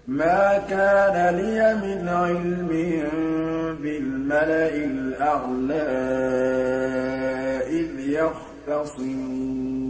مَا كَانَ لِيَ مِنْ عِلْمٍ بِالْمَلَإِ الْأَعْلَىٰ إِذْ يَخْتَصِمُونَ